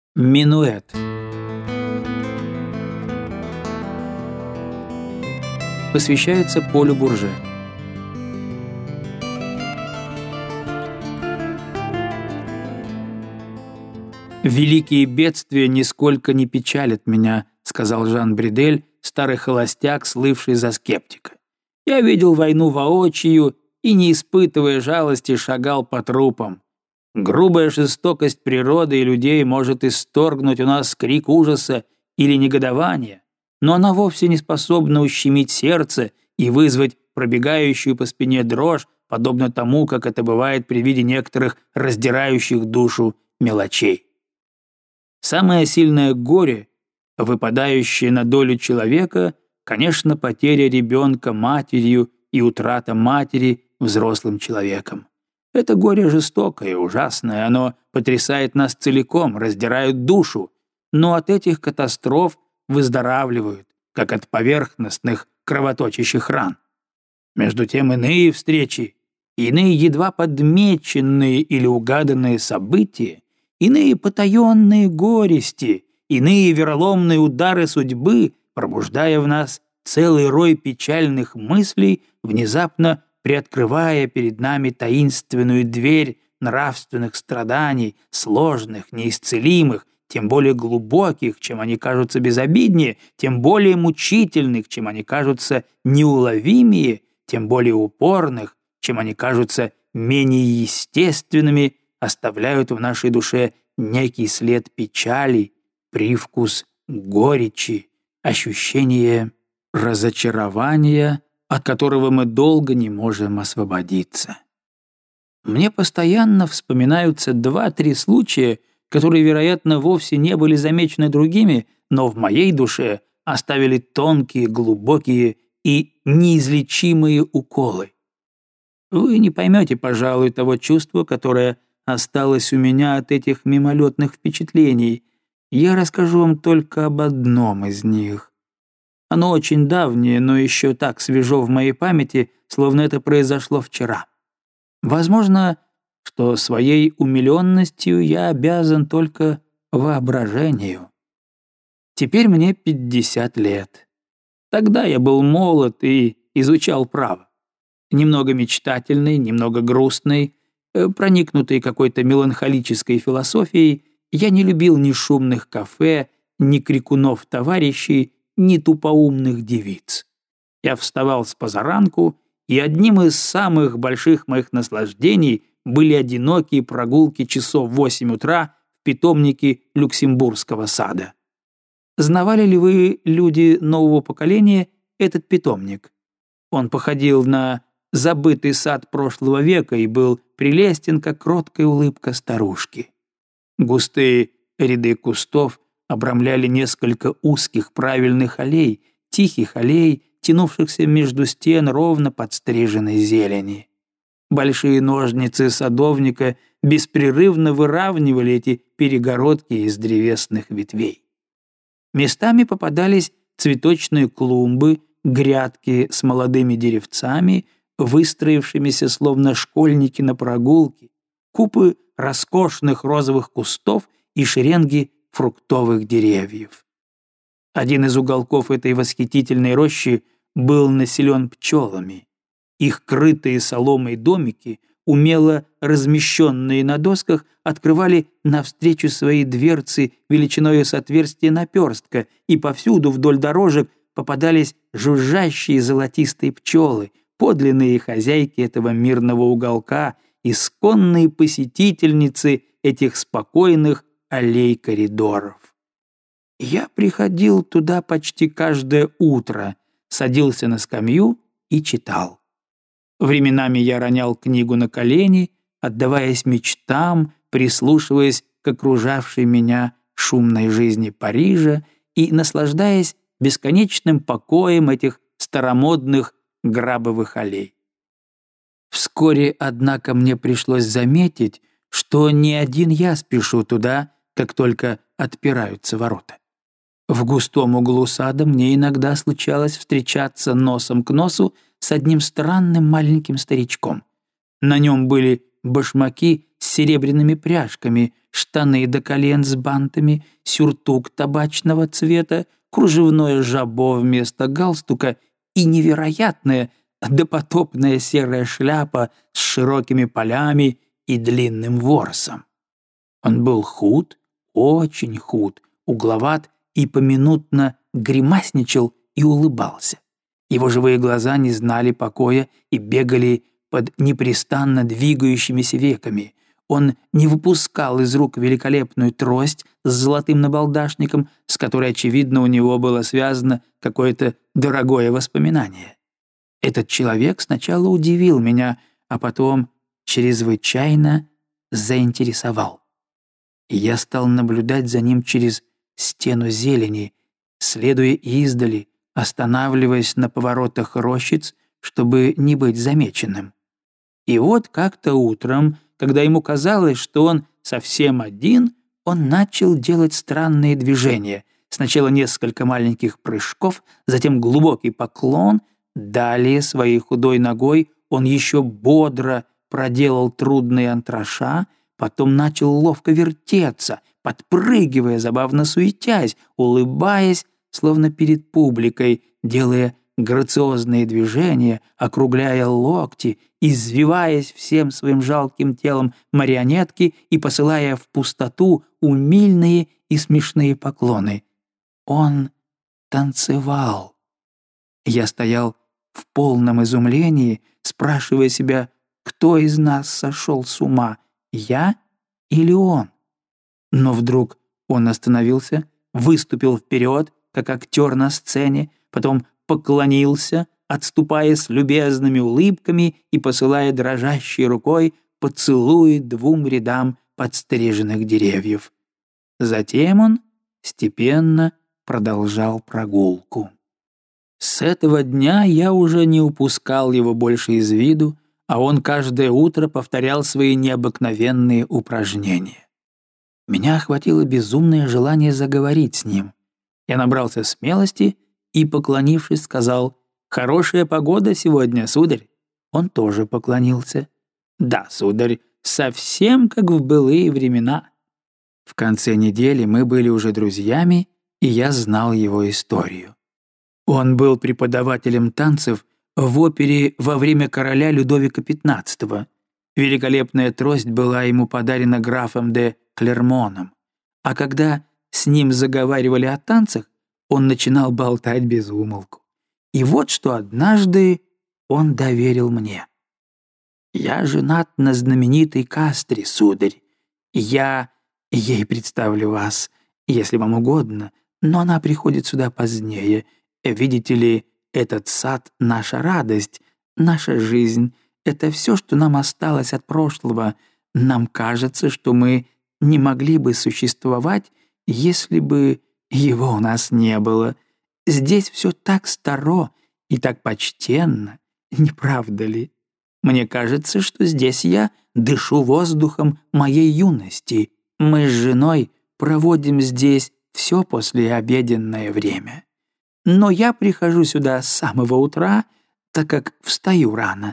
Минуэт. Посвящается Полю Бурже. «Великие бедствия нисколько не печалят меня», — сказал Жан Бридель, старый холостяк, слывший за скептика. «Я видел войну воочию и, не испытывая жалости, шагал по трупам. Грубая жестокость природы и людей может исторгнуть у нас крик ужаса или негодования, но она вовсе не способна ущемить сердце и вызвать пробегающую по спине дрожь, подобно тому, как это бывает при виде некоторых раздирающих душу мелочей. Самое сильное горе, выпадающее на долю человека, конечно, потеря ребенка матерью и утрата матери взрослым человеком. Это горе жестокое, ужасное, оно потрясает нас целиком, раздирает душу, но от этих катастроф выздоравливают, как от поверхностных кровоточащих ран. Между тем иные встречи, иные едва подмеченные или угаданные события, иные потаенные горести, иные вероломные удары судьбы, пробуждая в нас целый рой печальных мыслей, внезапно приоткрывая перед нами таинственную дверь нравственных страданий, сложных, неисцелимых, тем более глубоких, чем они кажутся безобиднее, тем более мучительных, чем они кажутся неуловимее, тем более упорных, чем они кажутся менее естественными, оставляют в нашей душе некий след печали, привкус горечи, ощущение разочарования, от которого мы долго не можем освободиться. Мне постоянно вспоминаются 2-3 случая, которые, вероятно, вовсе не были замечены другими, но в моей душе оставили тонкие, глубокие и неизлечимые уколы. Вы не поймете, пожалуй, того чувства, которое осталось у меня от этих мимолетных впечатлений. Я расскажу вам только об одном из них. Оно очень давнее, но еще так свежо в моей памяти, словно это произошло вчера. Возможно, что своей умиленностью я обязан только воображению. Теперь мне 50 лет. Тогда я был молод и изучал право. Немного мечтательный, немного грустный, проникнутый какой-то меланхолической философией, я не любил ни шумных кафе, ни крикунов-товарищей, ни тупоумных девиц. Я вставал с позаранку, и одним из самых больших моих наслаждений были одинокие прогулки часов в 8 утра в питомнике Люксембургского сада. Знавали ли вы, люди нового поколения, этот питомник? Он походил на забытый сад прошлого века и был прелестен, как кроткая улыбка старушки. Густые ряды кустов обрамляли несколько узких правильных аллей, тихих аллей, тянувшихся между стен ровно подстриженной зелени. Большие ножницы садовника беспрерывно выравнивали эти перегородки из древесных ветвей. Местами попадались цветочные клумбы, грядки с молодыми деревцами, выстроившимися словно школьники на прогулке, купы роскошных розовых кустов и шеренги фруктовых деревьев. Один из уголков этой восхитительной рощи был населен пчелами. Их крытые соломой домики, умело размещенные на досках, открывали навстречу свои дверцы величиною с отверстия наперстка, и повсюду вдоль дорожек попадались жужжащие золотистые пчелы, подлинные хозяйки этого мирного уголка, исконные посетительницы этих спокойных аллей коридоров. Я приходил туда почти каждое утро, садился на скамью и читал. Временами я ронял книгу на колени, отдаваясь мечтам, прислушиваясь к окружавшей меня шумной жизни Парижа и наслаждаясь бесконечным покоем этих старомодных грабовых аллей. Вскоре, однако, мне пришлось заметить, что не один я спешу туда, как только отпираются ворота. В густом углу сада мне иногда случалось встречаться носом к носу с одним странным маленьким старичком. На нем были башмаки с серебряными пряжками, штаны до колен с бантами, сюртук табачного цвета, кружевное жабо вместо галстука и невероятная допотопная серая шляпа с широкими полями и длинным ворсом. Он был худ, очень худ, угловат и поминутно гримасничал и улыбался. Его живые глаза не знали покоя и бегали под непрестанно двигающимися веками. Он не выпускал из рук великолепную трость с золотым набалдашником, с которой, очевидно, у него было связано какое-то дорогое воспоминание. Этот человек сначала удивил меня, а потом чрезвычайно заинтересовал. И я стал наблюдать за ним через стену зелени, следуя издали, останавливаясь на поворотах рощиц, чтобы не быть замеченным. И вот как-то утром, когда ему казалось, что он совсем один, он начал делать странные движения. Сначала несколько маленьких прыжков, затем глубокий поклон. Далее своей худой ногой он еще бодро проделал трудные антраша, потом начал ловко вертеться, подпрыгивая, забавно суетясь, улыбаясь, словно перед публикой, делая грациозные движения, округляя локти, извиваясь всем своим жалким телом марионетки и посылая в пустоту умильные и смешные поклоны. Он танцевал. Я стоял в полном изумлении, спрашивая себя, кто из нас сошел с ума, я или он? Но вдруг он остановился, выступил вперед, как актер на сцене, потом поклонился, отступая с любезными улыбками и посылая дрожащей рукой поцелуи 2 рядам подстриженных деревьев. Затем он степенно продолжал прогулку. С этого дня я уже не упускал его больше из виду, а он каждое утро повторял свои необыкновенные упражнения. Меня охватило безумное желание заговорить с ним. Я набрался смелости и, поклонившись, сказал: «Хорошая погода сегодня, сударь». Он тоже поклонился. «Да, сударь, совсем как в былые времена». В конце недели мы были уже друзьями, и я знал его историю. Он был преподавателем танцев в опере во время короля Людовика XV. Великолепная трость была ему подарена графом де Клермоном. А когда с ним заговаривали о танцах, он начинал болтать без умолку. И вот что однажды он доверил мне. «Я женат на знаменитой Кастре, сударь. Я ей представлю вас, если вам угодно, но она приходит сюда позднее. Видите ли, этот сад — наша радость, наша жизнь. Это все, что нам осталось от прошлого. Нам кажется, что мы не могли бы существовать, если бы его у нас не было. Здесь все так старо и так почтенно, не правда ли? Мне кажется, что здесь я дышу воздухом моей юности. Мы с женой проводим здесь все послеобеденное время. Но я прихожу сюда с самого утра, так как встаю рано».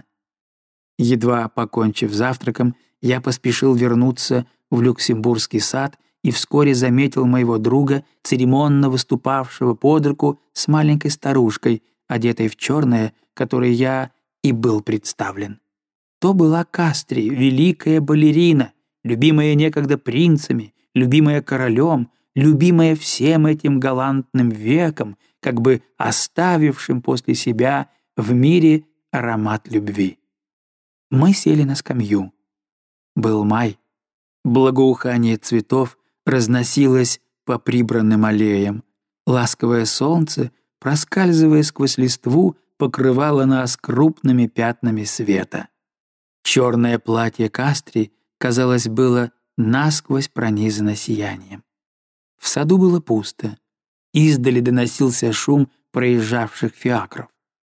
Едва покончив завтраком, я поспешил вернуться в Люксембургский сад и вскоре заметил моего друга, церемонно выступавшего под руку с маленькой старушкой, одетой в черное, которой я и был представлен. То была Кастри, великая балерина, любимая некогда принцами, любимая королем, любимая всем этим галантным веком, как бы оставившим после себя в мире аромат любви. Мы сели на скамью. Был май. Благоухание цветов разносилось по прибранным аллеям. Ласковое солнце, проскальзывая сквозь листву, покрывало нас крупными пятнами света. Черное платье Кастри, казалось, было насквозь пронизано сиянием. В саду было пусто. Издали доносился шум проезжавших фиакров.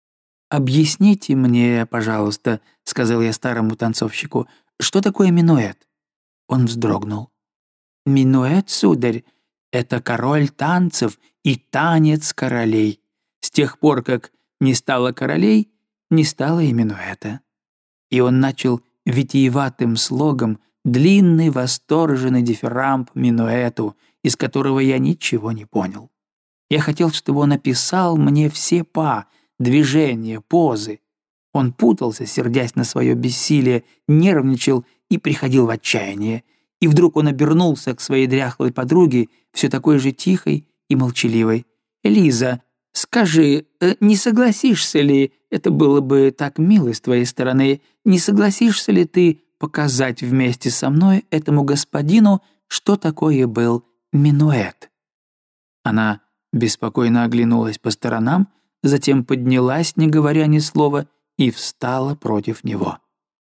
«Объясните мне, пожалуйста», — сказал я старому танцовщику, «что такое минуэт?» Он вздрогнул. «Минуэт, сударь, это король танцев и танец королей. С тех пор, как не стало королей, не стало и минуэта». И он начал витиеватым слогом длинный восторженный дифирамб минуэту, из которого я ничего не понял. Я хотел, чтобы он описал мне все па, движения, позы. Он путался, сердясь на свое бессилие, нервничал и приходил в отчаяние. И вдруг он обернулся к своей дряхлой подруге, все такой же тихой и молчаливой. «Лиза, скажи, не согласишься ли, это было бы так мило с твоей стороны, не согласишься ли ты показать вместе со мной этому господину, что такое был минуэт?» Она беспокойно оглянулась по сторонам, затем поднялась, не говоря ни слова, и встала против него.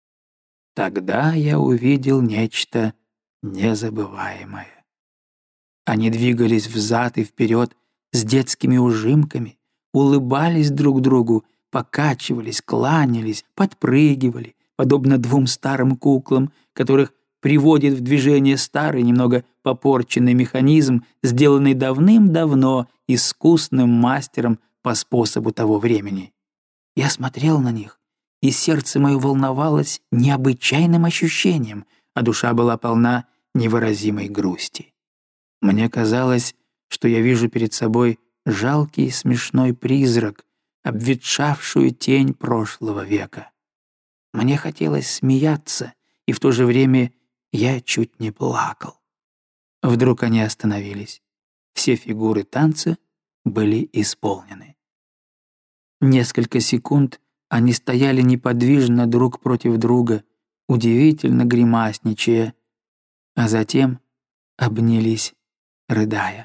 Тогда я увидел нечто незабываемое. Они двигались взад и вперед с детскими ужимками, улыбались друг другу, покачивались, кланялись, подпрыгивали, подобно двум старым куклам, которых приводит в движение старый, немного попорченный механизм, сделанный давным-давно искусным мастером по способу того времени. Я смотрел на них, и сердце мое волновалось необычайным ощущением, а душа была полна невыразимой грусти. Мне казалось, что я вижу перед собой жалкий смешной призрак, обветшавшую тень прошлого века. Мне хотелось смеяться, и в то же время я чуть не плакал. Вдруг они остановились. Все фигуры танца были исполнены. Несколько секунд они стояли неподвижно друг против друга, удивительно гримасничая, а затем обнялись, рыдая.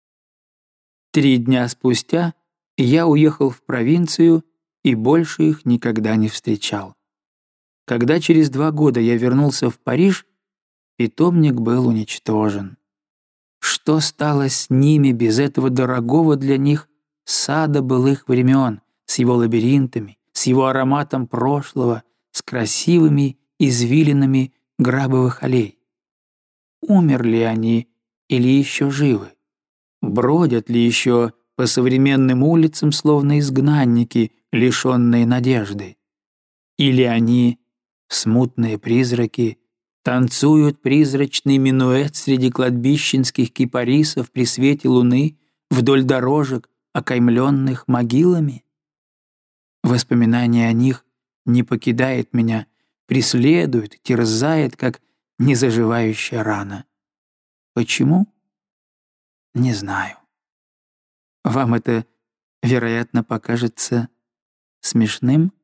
3 дня спустя я уехал в провинцию и больше их никогда не встречал. Когда через 2 года я вернулся в Париж, питомник был уничтожен. Что стало с ними без этого дорогого для них сада былых времен, с его лабиринтами, с его ароматом прошлого, с красивыми извилинами грабовых аллей? Умерли они или еще живы? Бродят ли еще по современным улицам, словно изгнанники, лишенные надежды? Или они, смутные призраки, танцуют призрачный минуэт среди кладбищенских кипарисов при свете луны вдоль дорожек, окаймленных могилами? Воспоминание о них не покидает меня, преследует, терзает, как незаживающая рана. Почему? Не знаю. Вам это, вероятно, покажется смешным?